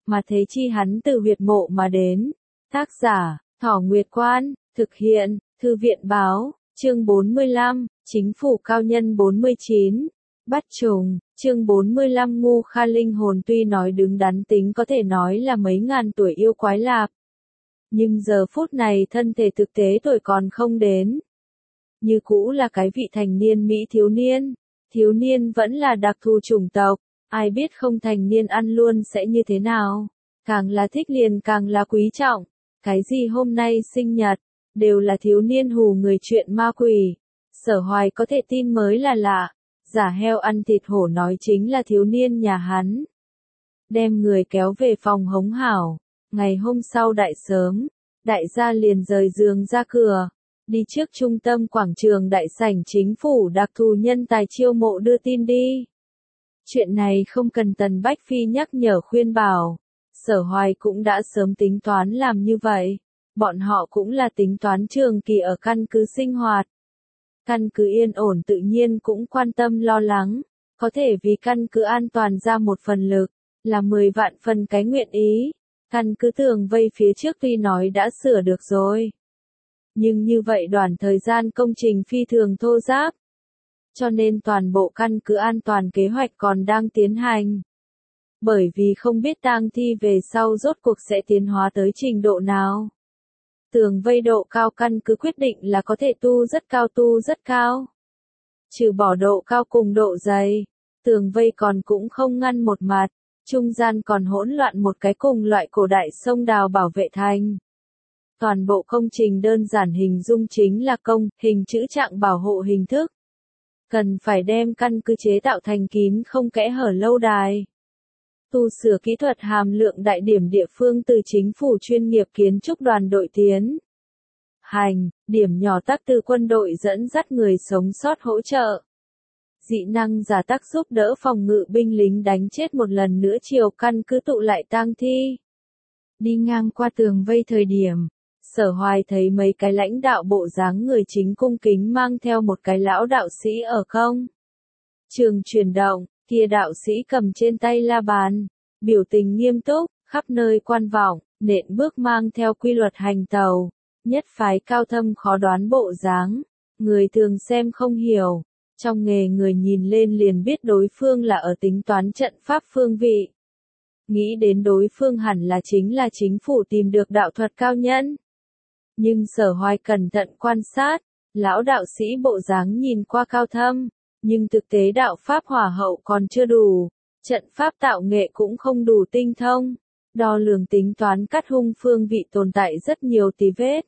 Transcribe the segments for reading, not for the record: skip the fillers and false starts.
mà thế chi hắn từ huyệt mộ mà đến. Tác giả, Thỏ Nguyệt Quan, thực hiện, Thư viện Báo, chương 45, Chính phủ cao nhân 49. Bắt trùng, chương 45 Ngu Kha linh hồn tuy nói đứng đắn tính có thể nói là mấy ngàn tuổi yêu quái lạp. Nhưng giờ phút này thân thể thực tế tuổi còn không đến. Như cũ là cái vị thành niên Mỹ thiếu niên vẫn là đặc thù chủng tộc, ai biết không thành niên ăn luôn sẽ như thế nào. Càng là thích liền càng là quý trọng, cái gì hôm nay sinh nhật, đều là thiếu niên hù người chuyện ma quỷ. Sở Hoài có thể tin mới là lạ, giả heo ăn thịt hổ nói chính là thiếu niên nhà hắn. Đem người kéo về phòng hống hảo, ngày hôm sau đại sớm, đại gia liền rời giường ra cửa, đi trước trung tâm quảng trường đại sảnh chính phủ đặc thù nhân tài chiêu mộ đưa tin đi. Chuyện này không cần Tần Bách Phi nhắc nhở khuyên bảo, Sở Hoài cũng đã sớm tính toán làm như vậy, bọn họ cũng là tính toán trường kỳ ở căn cứ sinh hoạt. Căn cứ yên ổn tự nhiên cũng quan tâm lo lắng, có thể vì căn cứ an toàn ra một phần lực, là 10 vạn phần cái nguyện ý. Căn cứ tường vây phía trước tuy nói đã sửa được rồi, nhưng như vậy đoạn thời gian công trình phi thường thô ráp, cho nên toàn bộ căn cứ an toàn kế hoạch còn đang tiến hành. Bởi vì không biết tang thi về sau rốt cuộc sẽ tiến hóa tới trình độ nào. Tường vây độ cao căn cứ quyết định là có thể tu rất cao. Trừ bỏ độ cao cùng độ dày, tường vây còn cũng không ngăn một mặt, trung gian còn hỗn loạn một cái cùng loại cổ đại sông đào bảo vệ thành. Toàn bộ công trình đơn giản hình dung chính là hình chữ trạng bảo hộ hình thức. Cần phải đem căn cứ chế tạo thành kín không kẽ hở lâu đài. Tu sửa kỹ thuật hàm lượng đại điểm địa phương từ chính phủ chuyên nghiệp kiến trúc đoàn đội tiến hành, điểm nhỏ tác từ quân đội dẫn dắt người sống sót hỗ trợ. Dị năng giả tác giúp đỡ phòng ngự binh lính đánh chết một lần nữa chiều căn cứ tụ lại tang thi. Đi ngang qua tường vây thời điểm, Sở Hoài thấy mấy cái lãnh đạo bộ dáng người chính cung kính mang theo một cái lão đạo sĩ ở không trường chuyển động, kia đạo sĩ cầm trên tay la bàn, biểu tình nghiêm túc, khắp nơi quan vọng, nện bước mang theo quy luật hành tàu, nhất phái cao thâm khó đoán bộ dáng, người thường xem không hiểu, trong nghề người nhìn lên liền biết đối phương là ở tính toán trận pháp phương vị. Nghĩ đến đối phương hẳn là chính phủ tìm được đạo thuật cao nhân. Nhưng Sở Hoài cẩn thận quan sát, lão đạo sĩ bộ dáng nhìn qua cao thâm, nhưng thực tế đạo pháp hỏa hậu còn chưa đủ, trận pháp tạo nghệ cũng không đủ tinh thông, đo lường tính toán cắt hung phương vị tồn tại rất nhiều tí vết.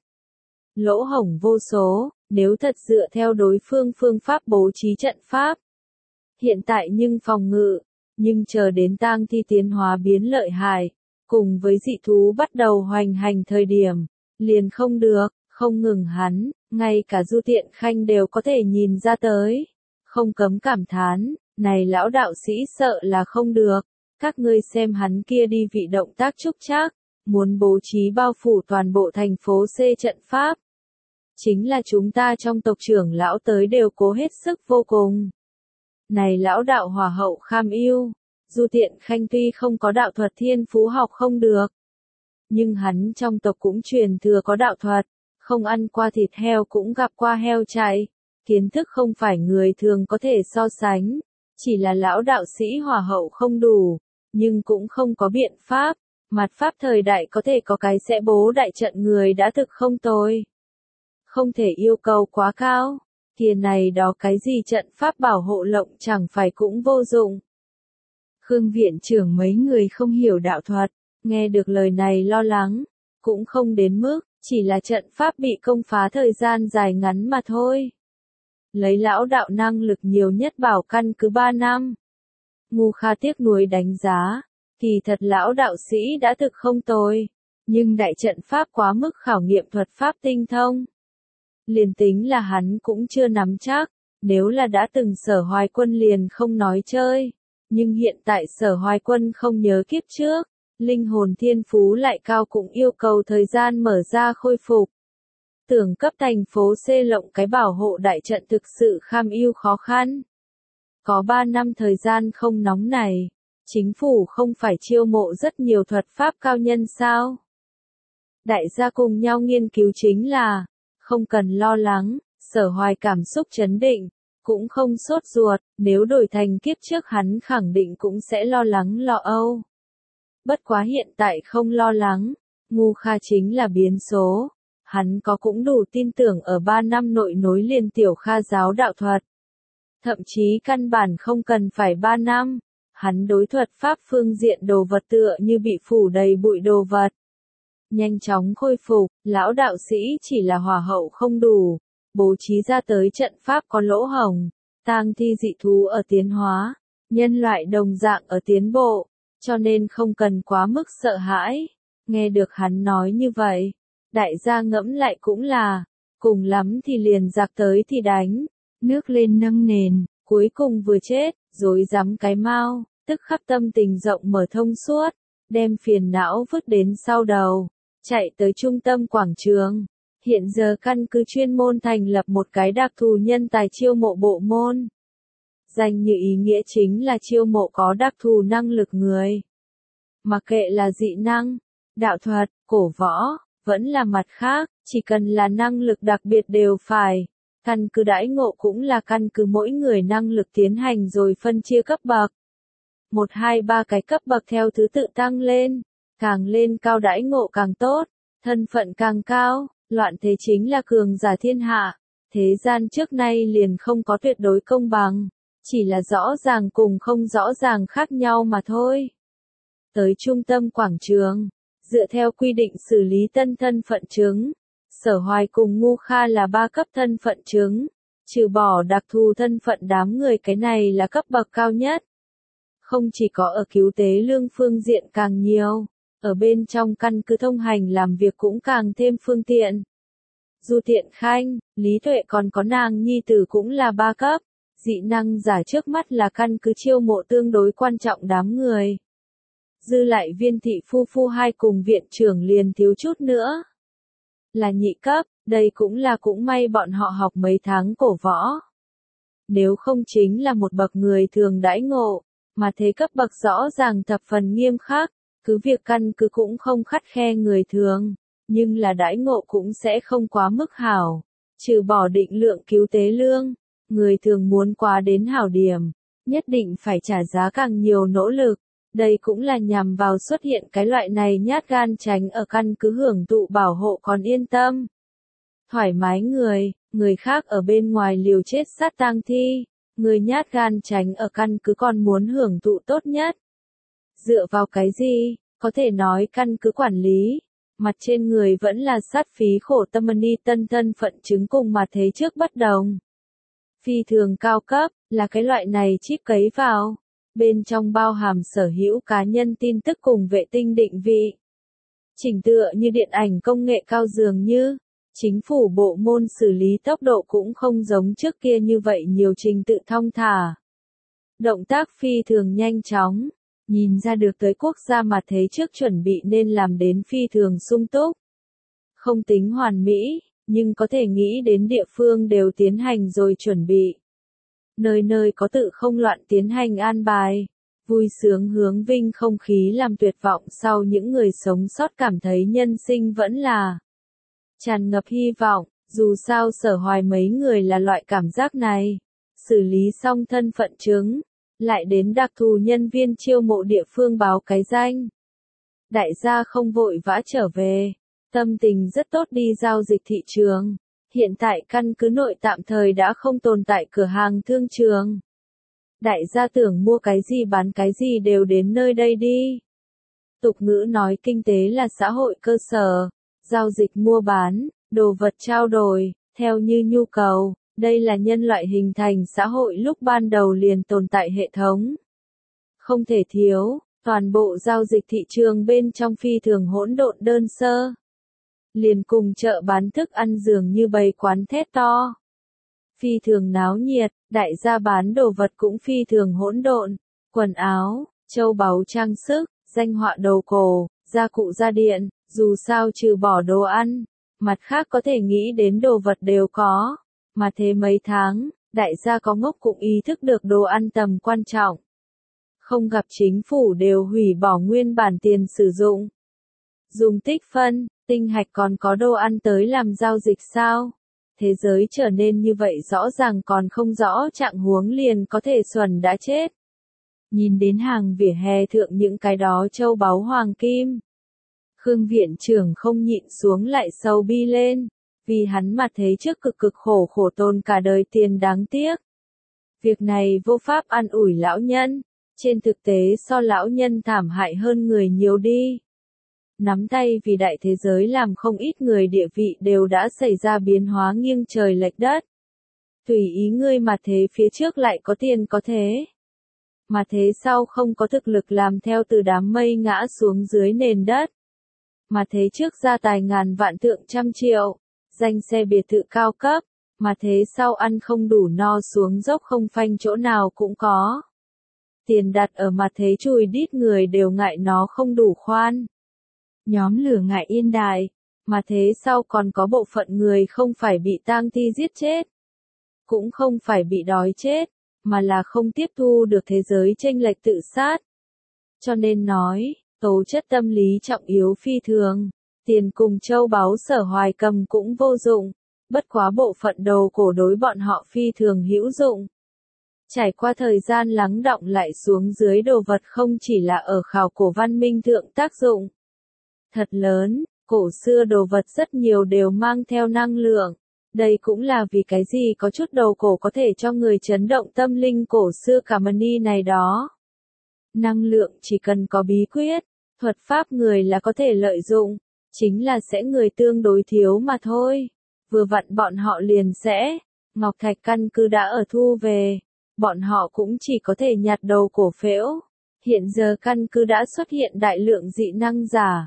Lỗ hổng vô số, nếu thật dựa theo đối phương phương pháp bố trí trận pháp. Hiện tại nhưng phòng ngự, nhưng chờ đến tang thi tiến hóa biến lợi hại, cùng với dị thú bắt đầu hoành hành thời điểm, liền không được, không ngừng hắn, ngay cả Du Tiện Khanh đều có thể nhìn ra tới. Không cấm cảm thán, này lão đạo sĩ sợ là không được, các ngươi xem hắn kia đi vị động tác trúc trác, muốn bố trí bao phủ toàn bộ thành phố C trận pháp. Chính là chúng ta trong tộc trưởng lão tới đều cố hết sức vô cùng. Này lão đạo hỏa hậu kham yêu, Du Tiện Khanh tuy không có đạo thuật thiên phú học không được, nhưng hắn trong tộc cũng truyền thừa có đạo thuật, không ăn qua thịt heo cũng gặp qua heo chạy. Kiến thức không phải người thường có thể so sánh, chỉ là lão đạo sĩ hỏa hậu không đủ, nhưng cũng không có biện pháp, mặt pháp thời đại có thể có cái sẽ bố đại trận người đã thực không tồi. Không thể yêu cầu quá cao, kia này đó cái gì trận pháp bảo hộ lộng chẳng phải cũng vô dụng. Khương viện trưởng mấy người không hiểu đạo thuật, nghe được lời này lo lắng, cũng không đến mức, chỉ là trận pháp bị công phá thời gian dài ngắn mà thôi. Lấy lão đạo năng lực nhiều nhất bảo căn cứ 3 năm. Ngu Kha tiếc nuối đánh giá, kỳ thật lão đạo sĩ đã thực không tồi, nhưng đại trận pháp quá mức khảo nghiệm thuật pháp tinh thông. Liền tính là hắn cũng chưa nắm chắc, nếu là đã từng Sở Hoài Quân liền không nói chơi, nhưng hiện tại Sở Hoài Quân không nhớ kiếp trước, linh hồn thiên phú lại cao cũng yêu cầu thời gian mở ra khôi phục. Tưởng cấp thành phố C lộng cái bảo hộ đại trận thực sự kham ưu khó khăn. Có 3 năm thời gian không nóng này, Chính phủ không phải chiêu mộ rất nhiều thuật pháp cao nhân sao? Đại gia cùng nhau nghiên cứu chính là, không cần lo lắng, Sở Hoài cảm xúc trấn định, cũng không sốt ruột, nếu đổi thành kiếp trước hắn khẳng định cũng sẽ lo lắng lo âu. Bất quá hiện tại không lo lắng, Ngu Kha chính là biến số, hắn có cũng đủ tin tưởng ở 3 năm nội nối liền Tiểu Kha giáo đạo thuật. Thậm chí căn bản không cần phải 3 năm, hắn đối thuật pháp phương diện đồ vật tựa như bị phủ đầy bụi đồ vật. Nhanh chóng khôi phục, lão đạo sĩ chỉ là hỏa hậu không đủ, bố trí ra tới trận pháp có lỗ hổng, tang thi dị thú ở tiến hóa, nhân loại đồng dạng ở tiến bộ, cho nên không cần quá mức sợ hãi. Nghe được hắn nói như vậy, đại gia ngẫm lại cũng là, cùng lắm thì liền giặc tới thì đánh, nước lên nâng nền, cuối cùng vừa chết, rối rắm cái mau, tức khắc tâm tình rộng mở thông suốt, đem phiền não vứt đến sau đầu, chạy tới trung tâm quảng trường. Hiện giờ căn cứ chuyên môn thành lập một cái đặc thù nhân tài chiêu mộ bộ môn. Danh như ý nghĩa chính là chiêu mộ có đặc thù năng lực người. Mặc kệ là dị năng, đạo thuật, cổ võ, vẫn là mặt khác, chỉ cần là năng lực đặc biệt đều phải. Căn cứ đãi ngộ cũng là căn cứ mỗi người năng lực tiến hành rồi phân chia cấp bậc. 1, 2, 3 cái cấp bậc theo thứ tự tăng lên, càng lên cao đãi ngộ càng tốt, thân phận càng cao, loạn thế chính là cường giả thiên hạ. Thế gian trước nay liền không có tuyệt đối công bằng, chỉ là rõ ràng cùng không rõ ràng khác nhau mà thôi. Tới trung tâm quảng trường, dựa theo quy định xử lý tân thân phận chứng, Sở Hoài cùng Ngu Kha là 3 cấp thân phận chứng, trừ bỏ đặc thù thân phận đám người cái này là cấp bậc cao nhất. Không chỉ có ở cứu tế lương phương diện càng nhiều, ở bên trong căn cứ thông hành làm việc cũng càng thêm phương tiện. Du Tiện Khanh, Lý Tuệ còn có nàng nhi tử cũng là 3 cấp, dị năng giả trước mắt là căn cứ chiêu mộ tương đối quan trọng đám người. Dư lại Viên thị phu phu hai cùng viện trưởng liền thiếu chút nữa. Là nhị cấp, đây cũng may bọn họ học mấy tháng cổ võ. Nếu không chính là một bậc người thường đãi ngộ, mà thế cấp bậc rõ ràng thập phần nghiêm khắc, cứ việc căn cứ cũng không khắt khe người thường, nhưng là đãi ngộ cũng sẽ không quá mức hảo, trừ bỏ định lượng cứu tế lương, người thường muốn quá đến hảo điểm, nhất định phải trả giá càng nhiều nỗ lực. Đây cũng là nhằm vào xuất hiện cái loại này nhát gan tránh ở căn cứ hưởng thụ bảo hộ còn yên tâm. Thoải mái người khác ở bên ngoài liều chết sát tang thi, người nhát gan tránh ở căn cứ còn muốn hưởng thụ tốt nhất. Dựa vào cái gì, có thể nói căn cứ quản lý, mặt trên người vẫn là sát phí khổ tâm ni tân thân phận chứng cùng mà thế trước bất đồng. Phi thường cao cấp, là cái loại này chip cấy vào. Bên trong bao hàm sở hữu cá nhân tin tức cùng vệ tinh định vị. Chỉnh tựa như điện ảnh công nghệ cao dường như, chính phủ bộ môn xử lý tốc độ cũng không giống trước kia như vậy nhiều trình tự thong thả. Động tác phi thường nhanh chóng, nhìn ra được tới quốc gia mà thế trước chuẩn bị nên làm đến phi thường sung túc. Không tính hoàn mỹ, nhưng có thể nghĩ đến địa phương đều tiến hành rồi chuẩn bị. Nơi nơi có tự không loạn tiến hành an bài, vui sướng hướng vinh không khí làm tuyệt vọng sau những người sống sót cảm thấy nhân sinh vẫn là tràn ngập hy vọng, dù sao Sở Hoài mấy người là loại cảm giác này, xử lý xong thân phận chứng, lại đến đặc thù nhân viên chiêu mộ địa phương báo cái danh. Đại gia không vội vã trở về, tâm tình rất tốt đi giao dịch thị trường. Hiện tại căn cứ nội tạm thời đã không tồn tại cửa hàng thương trường. Đại gia tưởng mua cái gì bán cái gì đều đến nơi đây đi. Tục ngữ nói kinh tế là xã hội cơ sở, giao dịch mua bán, đồ vật trao đổi, theo như nhu cầu, đây là nhân loại hình thành xã hội lúc ban đầu liền tồn tại hệ thống. Không thể thiếu, toàn bộ giao dịch thị trường bên trong phi thường hỗn độn đơn sơ. Liền cùng chợ bán thức ăn dường như bày quán thét to. Phi thường náo nhiệt, đại gia bán đồ vật cũng phi thường hỗn độn, quần áo, châu báu trang sức, danh họa đồ cổ, gia cụ gia điện, dù sao trừ bỏ đồ ăn, mặt khác có thể nghĩ đến đồ vật đều có, mà thế mấy tháng, đại gia có ngốc cũng ý thức được đồ ăn tầm quan trọng. không gặp chính phủ đều hủy bỏ nguyên bản tiền sử dụng. Dùng tích phân, tinh hạch còn có đồ ăn tới làm giao dịch sao? Thế giới trở nên như vậy rõ ràng còn không rõ trạng huống liền có thể xuẩn đã chết. Nhìn đến hàng vỉa hè thượng những cái đó châu báu hoàng kim. Khương viện trưởng không nhịn xuống lại sầu bi lên, vì hắn mà thấy trước cực cực khổ khổ tồn cả đời tiền đáng tiếc. Việc này vô pháp an ủi lão nhân, trên thực tế so lão nhân thảm hại hơn người nhiều đi. Nắm tay vì đại thế giới làm không ít người địa vị đều đã xảy ra biến hóa nghiêng trời lệch đất. Tùy ý ngươi mà thế phía trước lại có tiền có thế. Mà thế sau không có thực lực làm theo từ đám mây ngã xuống dưới nền đất. Mà thế trước gia tài ngàn vạn thượng trăm triệu, danh xe biệt thự cao cấp, mà thế sau ăn không đủ no xuống dốc không phanh chỗ nào cũng có. Tiền đặt ở mà thế chùi đít người đều ngại nó không đủ khoan. Nhóm lửa ngại yên đại, mà thế sau còn có bộ phận người không phải bị tang thi giết chết, cũng không phải bị đói chết, mà là không tiếp thu được thế giới chênh lệch tự sát. Cho nên nói, tố chất tâm lý trọng yếu phi thường, tiền cùng châu báu Sở Hoài cầm cũng vô dụng, bất quá bộ phận đầu cổ đối bọn họ phi thường hữu dụng. Trải qua thời gian lắng đọng lại xuống dưới đồ vật không chỉ là ở khảo cổ văn minh thượng tác dụng thật lớn, cổ xưa đồ vật rất nhiều đều mang theo năng lượng. Đây cũng là vì cái gì có chút đầu cổ có thể cho người chấn động tâm linh cổ xưa cả mani này đó. Năng lượng chỉ cần có bí quyết, thuật pháp người là có thể lợi dụng, chính là sẽ người tương đối thiếu mà thôi. Vừa vặn bọn họ liền sẽ, ngọc thạch căn cứ đã ở thu về, bọn họ cũng chỉ có thể nhặt đầu cổ phễu. Hiện giờ căn cứ đã xuất hiện đại lượng dị năng giả.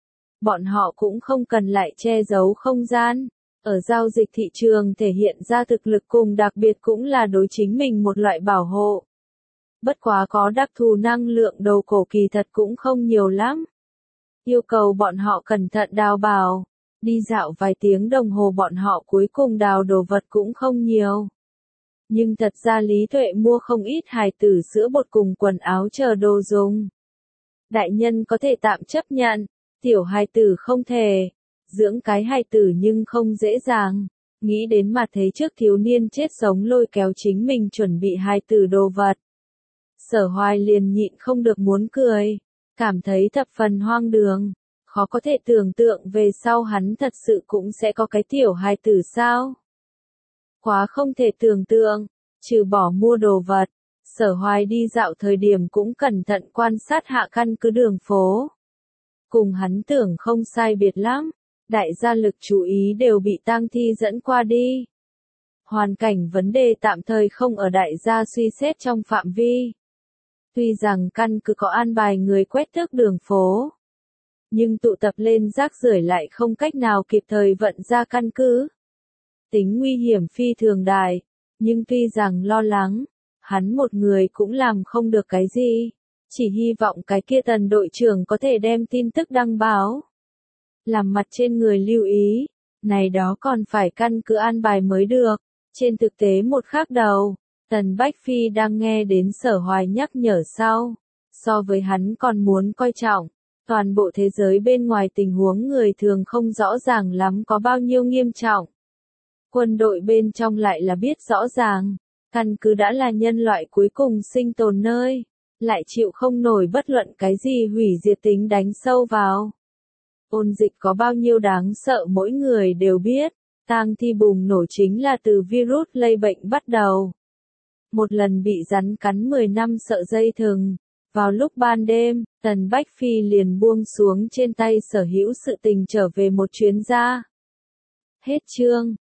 Bọn họ cũng không cần lại che giấu không gian. Ở giao dịch thị trường thể hiện ra thực lực cùng đặc biệt cũng là đối chính mình một loại bảo hộ. Bất quá có đặc thù năng lượng đầu cổ kỳ thật cũng không nhiều lắm. Yêu cầu bọn họ cẩn thận đào bảo. Đi dạo vài tiếng đồng hồ bọn họ cuối cùng đào đồ vật cũng không nhiều. Nhưng thật ra Lý Tuệ mua không ít hài tử sữa bột cùng quần áo chờ đồ dùng. Đại nhân có thể tạm chấp nhận, tiểu hài tử không thể. Dưỡng cái hài tử nhưng không dễ dàng. Nghĩ đến mà thấy trước thiếu niên chết sống lôi kéo chính mình chuẩn bị hài tử đồ vật. Sở Hoài liền nhịn không được muốn cười. Cảm thấy thập phần hoang đường. Khó có thể tưởng tượng về sau hắn thật sự cũng sẽ có cái tiểu hài tử sao. Quá không thể tưởng tượng. Trừ bỏ mua đồ vật. Sở Hoài đi dạo thời điểm cũng cẩn thận quan sát hạ căn cứ đường phố. Cùng hắn tưởng không sai biệt lắm. Đại gia lực chú ý đều bị tang thi dẫn qua đi. Hoàn cảnh vấn đề tạm thời không ở đại gia suy xét trong phạm vi. Tuy rằng căn cứ có an bài người quét tước đường phố. Nhưng tụ tập lên rác rưởi lại không cách nào kịp thời vận ra căn cứ. Tính nguy hiểm phi thường đại. Nhưng tuy rằng lo lắng, hắn một người cũng làm không được cái gì. Chỉ hy vọng cái kia Tần đội trưởng có thể đem tin tức đăng báo. Làm mặt trên người lưu ý, này đó còn phải căn cứ an bài mới được. Trên thực tế một khác đầu, Tần Bách Phi đang nghe đến Sở Hoài nhắc nhở sau. So với hắn còn muốn coi trọng, toàn bộ thế giới bên ngoài tình huống người thường không rõ ràng lắm có bao nhiêu nghiêm trọng. Quân đội bên trong lại là biết rõ ràng, căn cứ đã là nhân loại cuối cùng sinh tồn nơi, lại chịu không nổi bất luận cái gì hủy diệt tính đánh sâu vào. Ôn dịch có bao nhiêu đáng sợ mỗi người đều biết, tang thi bùng nổ chính là từ virus lây bệnh bắt đầu. Một lần bị rắn cắn 10 năm sợ dây thừng, vào lúc ban đêm, Tần Bách Phi liền buông xuống trên tay sở hữu sự tình trở về một chuyến ra. Hết chương.